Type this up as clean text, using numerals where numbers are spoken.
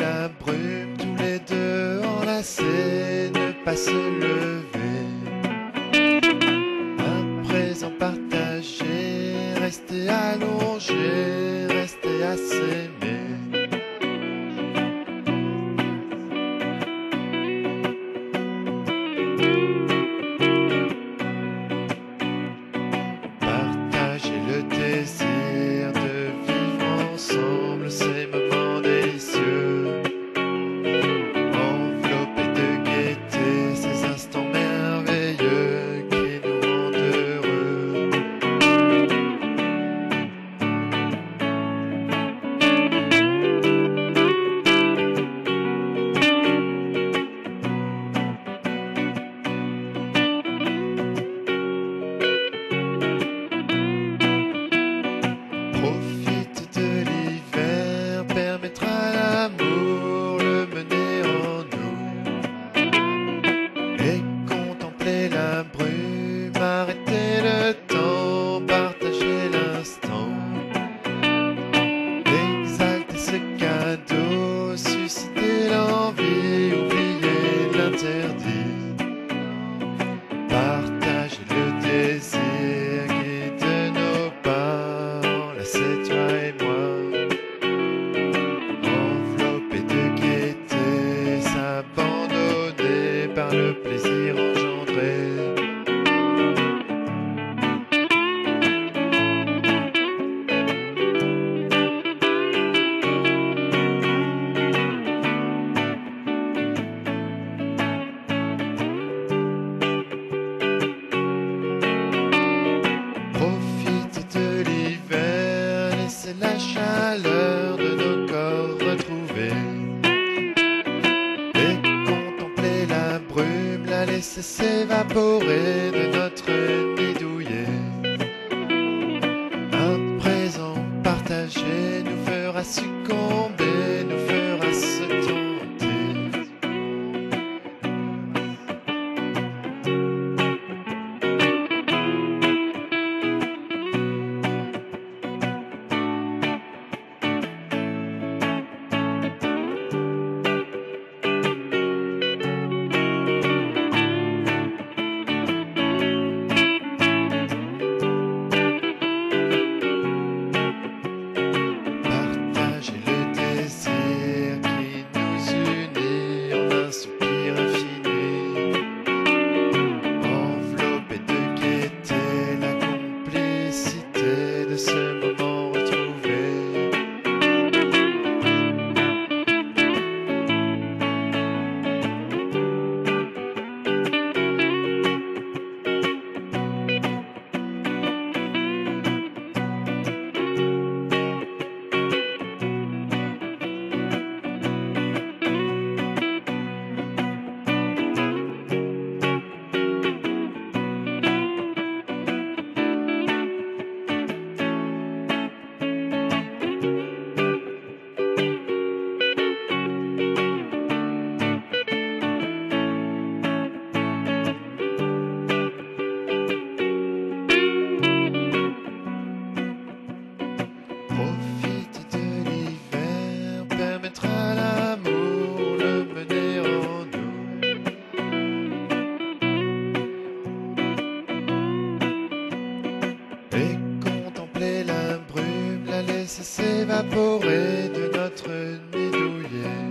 la brume, tous les deux enlacés, ne pas se lever. À présent partagé, rester allongé, rester à s'aimer. Partager le désir de vivre ensemble ces moments délicieux. Enveloppés de gaieté, ces instants merveilleux qui nous rendent heureux. Profite de l'hiver, permettra à l'amour le mener en nous. Et contempler la brume, arrêter le temps, partager l'instant. Exalter ce cadeau, susciter l'envie, oublier l'interdit. Partager le désir qui de nos pas enlacés, toi et moi. Enveloppé de gaieté, s'abandonner par le plaisir engendré. Profite de l'hiver, laissez la chaleur de nos corps retrouvés. Et contempler la brume, la laisser s'évaporer de notre nid douillet. Un présent partagé nous fera succomber, nous fera se tenter. Partager le désir qui nous unit en un soupir infini. Enveloppé de gaieté, la complicité de ce moment retrouvé. Profite de l'hiver, permettra à l'amour le mener en nous. Et contempler la brume, la laisser s'évaporer de notre nid douillet.